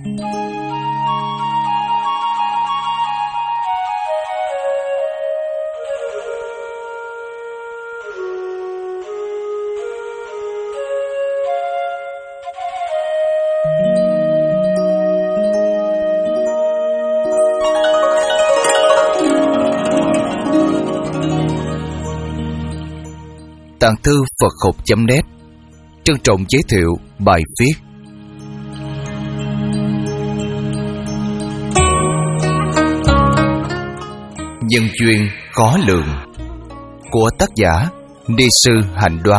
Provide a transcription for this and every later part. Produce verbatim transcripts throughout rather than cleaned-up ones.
Tàng thư Phật học chấm net trân trọng giới thiệu bài viết Nhân duyên khó lường của tác giả Ni sư Hạnh Đoan.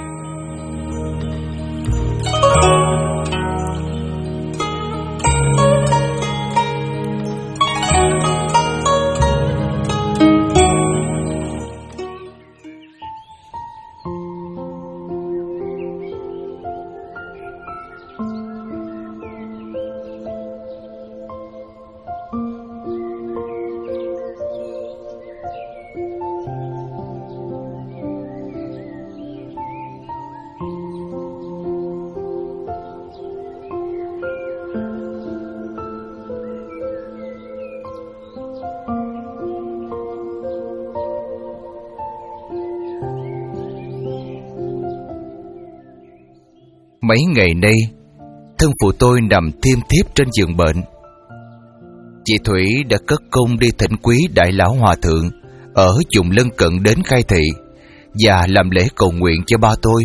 Mấy ngày nay, thân phụ tôi nằm thiêm thiếp trên giường bệnh. Chị Thủy đã cất công đi thỉnh quý đại lão hòa thượng ở vùng lân cận đến khai thị và làm lễ cầu nguyện cho ba tôi.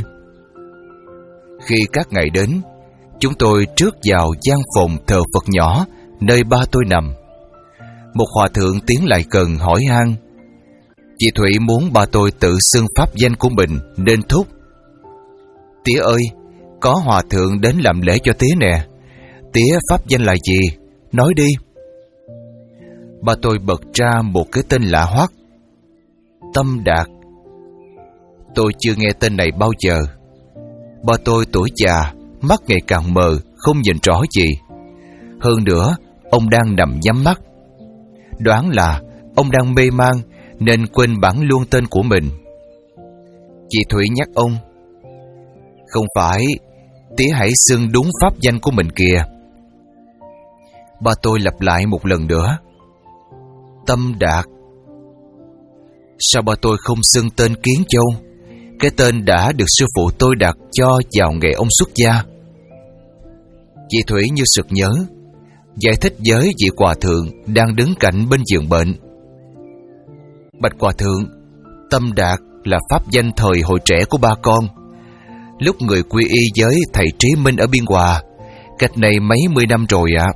Khi các ngày đến, chúng tôi trước vào gian phòng thờ Phật nhỏ nơi ba tôi nằm. Một hòa thượng tiến lại gần hỏi han. Chị Thủy muốn ba tôi tự xưng pháp danh của mình nên thúc: "Tía ơi, có hòa thượng đến làm lễ cho tía nè. Tía pháp danh là gì? Nói đi." Ba tôi bật ra một cái tên lạ hoắc: Tâm Đạt. Tôi chưa nghe tên này bao giờ. Ba tôi tuổi già, mắt ngày càng mờ, không nhìn rõ gì. Hơn nữa, ông đang nằm nhắm mắt. Đoán là ông đang mê man nên quên bẵng luôn tên của mình. Chị Thủy nhắc ông: "Không phải, tía hãy xưng đúng pháp danh của mình kìa." Ba tôi lặp lại một lần nữa: Tâm Đạt. Sao ba tôi không xưng tên Kiến Châu, cái tên đã được sư phụ tôi đặt cho vào ngày ông xuất gia? Chị Thủy như sực nhớ, giải thích với vị hòa thượng đang đứng cạnh bên giường bệnh: "Bạch hòa thượng, Tâm Đạt là pháp danh thời hồi trẻ của ba con. Lúc người quy y với thầy Trí Minh ở Biên Hòa, cách này mấy mươi năm rồi ạ."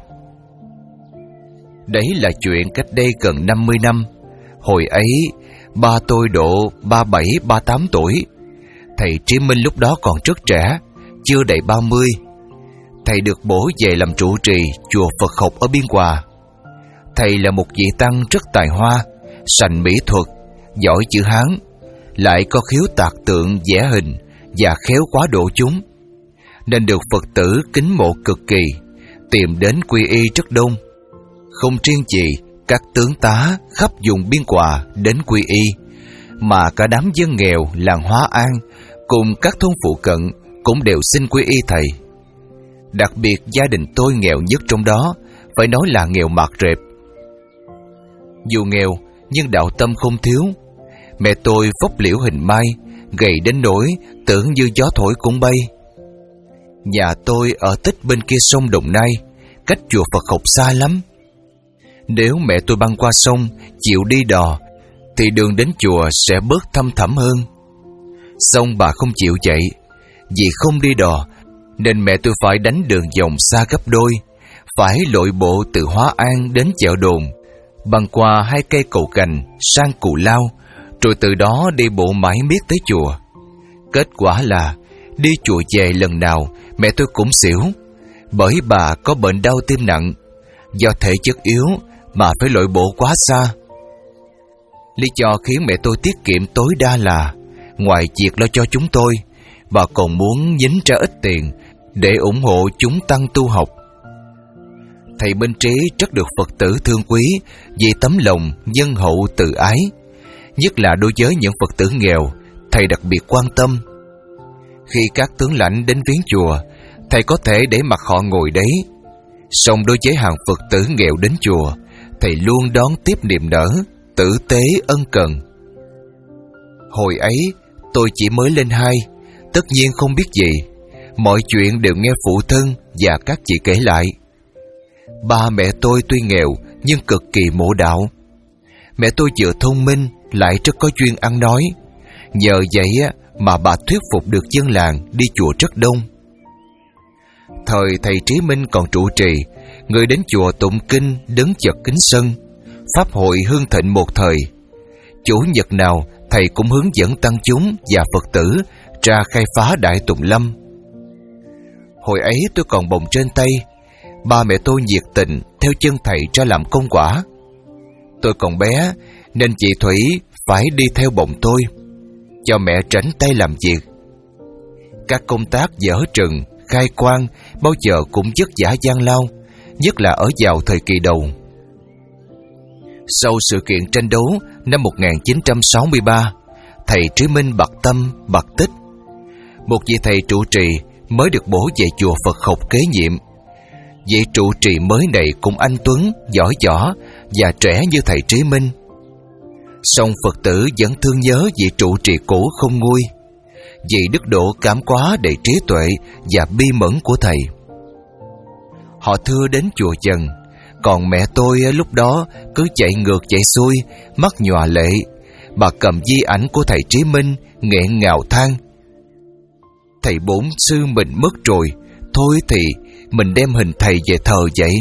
Đấy là chuyện cách đây gần năm mươi năm. Hồi ấy, ba tôi độ ba bảy, ba tám tuổi. Thầy Trí Minh lúc đó còn rất trẻ, chưa đầy ba mươi. Thầy được bổ về làm trụ trì chùa Phật học ở Biên Hòa. Thầy là một vị tăng rất tài hoa, sành mỹ thuật, giỏi chữ Hán, lại có khiếu tạc tượng vẽ hình và khéo quá độ chúng, nên được Phật tử kính mộ cực kỳ, tìm đến quy y rất đông. Không riêng gì các tướng tá khắp vùng Biên Hòa đến quy y, mà cả đám dân nghèo làng Hóa An cùng các thôn phụ cận cũng đều xin quy y thầy. Đặc biệt gia đình tôi nghèo nhất trong đó, phải nói là nghèo mạt rệp. Dù nghèo nhưng đạo tâm không thiếu. Mẹ tôi vóc liễu hình mai, gầy đến nỗi tưởng như gió thổi cũng bay. Nhà tôi ở tích bên kia sông Đồng Nai, cách chùa Phật học xa lắm. Nếu mẹ tôi băng qua sông, chịu đi đò, thì đường đến chùa sẽ bớt thăm thẳm hơn. Xong bà không chịu vậy. Vì không đi đò nên mẹ tôi phải đánh đường vòng xa gấp đôi, phải lội bộ từ Hóa An đến chợ Đồn, băng qua hai cây cầu cành sang Cù Lao, rồi từ đó đi bộ mãi miết tới chùa. Kết quả là đi chùa về lần nào mẹ tôi cũng xỉu, bởi bà có bệnh đau tim nặng. Do thể chất yếu mà phải lội bộ quá xa. Lý do khiến mẹ tôi tiết kiệm tối đa là ngoài việc lo cho chúng tôi, bà còn muốn nhính ra ít tiền để ủng hộ chúng tăng tu học. Thầy Minh Trí rất được Phật tử thương quý vì tấm lòng nhân hậu từ ái, nhất là đối với những Phật tử nghèo, thầy đặc biệt quan tâm. Khi các tướng lãnh đến viếng chùa, thầy có thể để mặc họ ngồi đấy. Song đối với hàng Phật tử nghèo đến chùa, thầy luôn đón tiếp niềm nở, tử tế ân cần. Hồi ấy tôi chỉ mới lên hai, tất nhiên không biết gì. Mọi chuyện đều nghe phụ thân và các chị kể lại. Ba mẹ tôi tuy nghèo nhưng cực kỳ mộ đạo. Mẹ tôi vừa thông minh lại rất có duyên ăn nói. Nhờ vậy mà bà thuyết phục được dân làng đi chùa rất đông. Thời thầy Trí Minh còn trụ trì, người đến chùa tụng kinh đứng chật kính sân. Pháp hội hưng thịnh một thời. Chủ nhật nào thầy cũng hướng dẫn tăng chúng và Phật tử ra khai phá Đại Tùng Lâm. Hồi ấy tôi còn bồng trên tay, ba mẹ tôi nhiệt tình theo chân thầy ra làm công quả. Tôi còn bé nên chị Thủy phải đi theo bồng tôi, cho mẹ tránh tay làm việc. Các công tác dỡ trừng, khai quang bao giờ cũng vất vả gian lao, nhất là ở vào thời kỳ đầu. Sau sự kiện tranh đấu năm một nghìn chín trăm sáu mươi ba, thầy Trí Minh bặt tâm, bặt tích. Một vị thầy trụ trì mới được bổ về chùa Phật học kế nhiệm. Vị trụ trì mới này cũng anh tuấn, giỏi giỏ và trẻ như thầy Trí Minh. Song Phật tử vẫn thương nhớ vị trụ trì cũ không nguôi, vì đức độ cảm quá đầy trí tuệ và bi mẫn của thầy. Họ thưa đến chùa dần, còn mẹ tôi lúc đó cứ chạy ngược chạy xuôi, mắt nhòa lệ. Bà cầm di ảnh của thầy Trí Minh, nghẹn ngào than: thầy bổn sư mình mất rồi, thôi thì mình đem hình thầy về thờ vậy.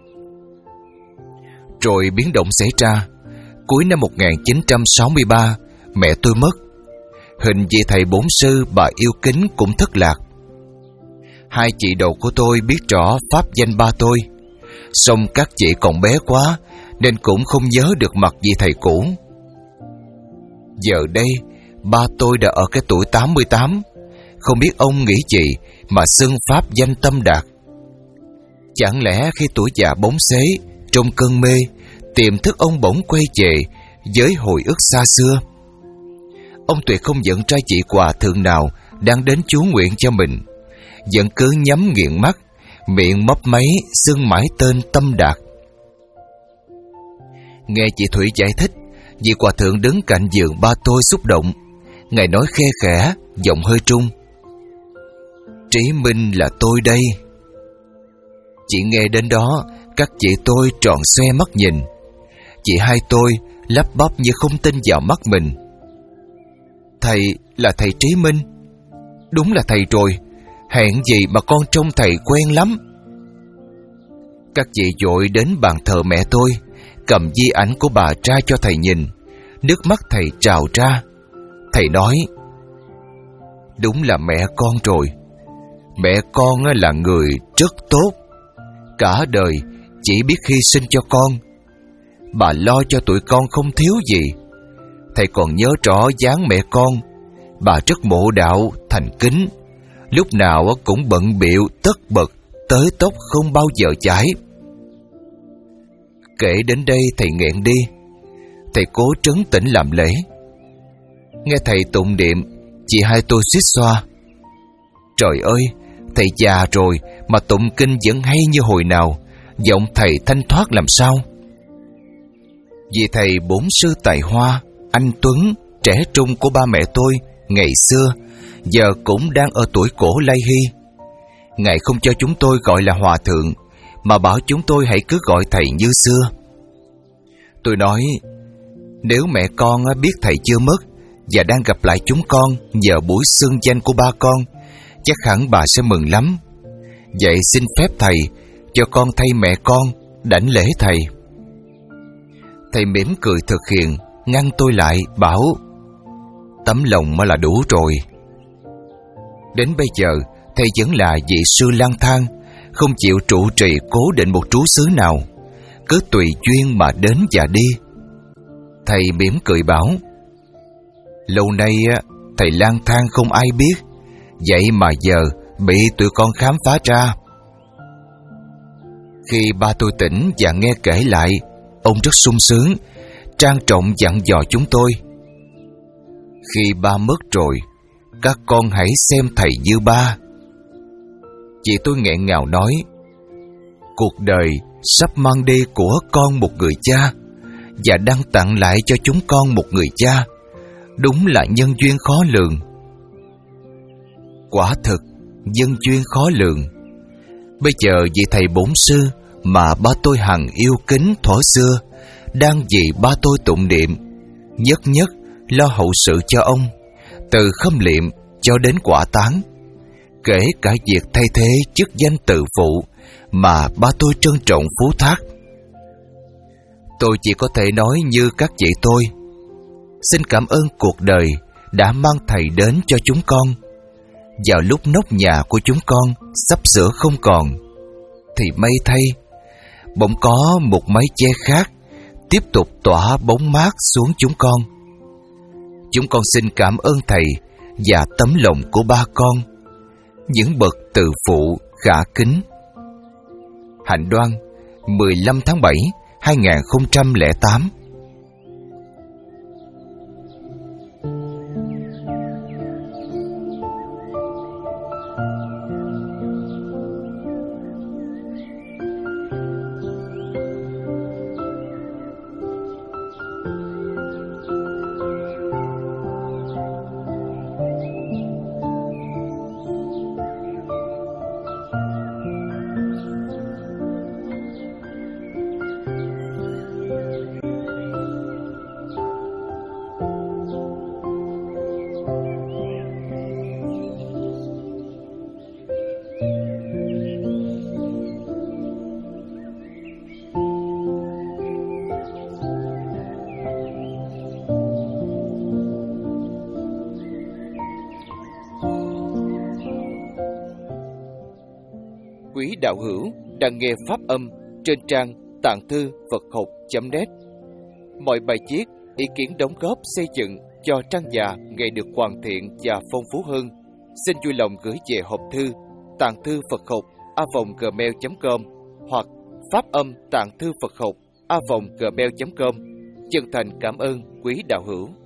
Rồi biến động xảy ra. Cuối năm một nghìn chín trăm sáu mươi ba, mẹ tôi mất. Hình vị thầy bổn sư bà yêu kính cũng thất lạc. Hai chị đầu của tôi biết rõ pháp danh ba tôi, song các chị còn bé quá nên cũng không nhớ được mặt vị thầy cũ. Giờ đây ba tôi đã ở cái tuổi tám mươi tám, không biết ông nghĩ gì mà xưng pháp danh Tâm Đạt. Chẳng lẽ khi tuổi già bóng xế, trong cơn mê, tiềm thức ông bỗng quay về với hồi ức xa xưa? Ông tuyệt không giận trai chị quà thượng nào đang đến chú nguyện cho mình, vẫn cứ nhắm nghiền mắt, miệng mấp máy xưng mãi tên Tâm Đạt. Nghe chị Thủy giải thích, vị hòa thượng đứng cạnh giường ba tôi xúc động. Ngài nói khe khẽ, giọng hơi trung: Trí Minh là tôi đây. Chị nghe đến đó, các chị tôi tròn xoe mắt nhìn. Chị hai tôi lắp bắp như không tin vào mắt mình. Thầy là thầy Trí Minh? Đúng là thầy rồi, hẹn gì mà con trông thầy quen lắm. Các chị vội đến bàn thờ mẹ tôi, cầm di ảnh của bà ra cho thầy nhìn. Nước mắt thầy trào ra. Thầy nói: đúng là mẹ con rồi. Mẹ con là người rất tốt, cả đời chỉ biết hy sinh cho con. Bà lo cho tụi con không thiếu gì. Thầy còn nhớ rõ dáng mẹ con. Bà rất mộ đạo, thành kính, lúc nào cũng bận bịu tất bật, tới tóc không bao giờ chải. Kể đến đây thầy nghẹn đi. Thầy cố trấn tĩnh làm lễ. Nghe thầy tụng niệm, chị hai tôi suýt xoa. Trời ơi, thầy già rồi mà tụng kinh vẫn hay như hồi nào, giọng thầy thanh thoát làm sao. Vì thầy bổn sư tài hoa, anh tuấn, trẻ trung của ba mẹ tôi ngày xưa, giờ cũng đang ở tuổi cổ lay hy. Ngài không cho chúng tôi gọi là hòa thượng, mà bảo chúng tôi hãy cứ gọi thầy như xưa. Tôi nói, nếu mẹ con biết thầy chưa mất và đang gặp lại chúng con nhờ buổi xưng danh của ba con, chắc hẳn bà sẽ mừng lắm. Vậy xin phép thầy cho con thay mẹ con đảnh lễ thầy. Thầy mỉm cười thực hiện, ngăn tôi lại, bảo: tấm lòng mới là đủ rồi. Đến bây giờ thầy vẫn là vị sư lang thang, không chịu trụ trì cố định một trú xứ nào, cứ tùy duyên mà đến và đi. Thầy mỉm cười bảo: lâu nay thầy lang thang không ai biết, vậy mà giờ bị tụi con khám phá ra. Khi ba tôi tỉnh và nghe kể lại, ông rất sung sướng, trang trọng dặn dò chúng tôi: khi ba mất rồi, các con hãy xem thầy như ba. Chị tôi nghẹn ngào nói: cuộc đời sắp mang đi của con một người cha và đang tặng lại cho chúng con một người cha. Đúng là nhân duyên khó lường. Quả thực, nhân duyên khó lường. Bây giờ vị thầy bổn sư mà ba tôi hằng yêu kính thuở xưa đang vì ba tôi tụng niệm, nhất nhất lo hậu sự cho ông, từ khâm liệm cho đến quả táng, kể cả việc thay thế chức danh tự phụ mà ba tôi trân trọng phú thác. Tôi chỉ có thể nói như các chị tôi: xin cảm ơn cuộc đời đã mang thầy đến cho chúng con. Vào lúc nóc nhà của chúng con sắp sửa không còn, thì may thay, bỗng có một mái che khác tiếp tục tỏa bóng mát xuống chúng con. Chúng con xin cảm ơn thầy và tấm lòng của ba con, những bậc từ phụ khả kính. Hạnh Đoan, mười lăm tháng bảy hai nghìn không trăm lẻ tám. Quý đạo hữu đang nghe pháp âm trên trang tạng thư Phật học chấm net. Mọi bài viết, ý kiến đóng góp xây dựng cho trang nhà ngày được hoàn thiện và phong phú hơn, xin vui lòng gửi về hộp thư tạng thư Phật học a vòng gmail chấm com hoặc pháp âm tạng thư Phật học a vòng gmail chấm com. Chân thành cảm ơn quý đạo hữu.